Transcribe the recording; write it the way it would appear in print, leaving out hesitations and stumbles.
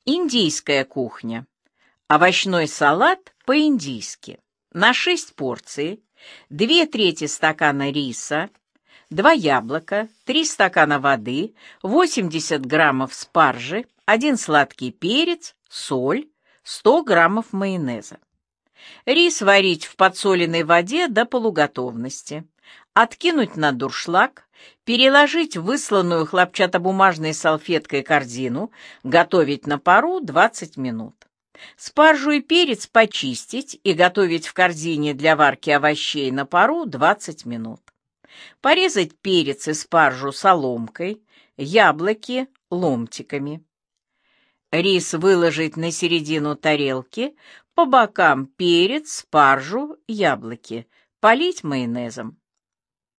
Индийская кухня. Овощной салат по-индийски. На 6 порций, 2/3 стакана риса, 2 яблока, 3 стакана воды, 80 граммов спаржи, 1 сладкий перец, соль, 100 граммов майонеза. Рис варить в подсоленной воде до полуготовности. Откинуть на дуршлаг, переложить в высланную хлопчатобумажной салфеткой корзину, готовить на пару 20 минут. Спаржу и перец почистить и готовить в корзине для варки овощей на пару 20 минут. Порезать перец и спаржу соломкой, яблоки ломтиками. Рис выложить на середину тарелки, по бокам перец, спаржу, яблоки, полить майонезом.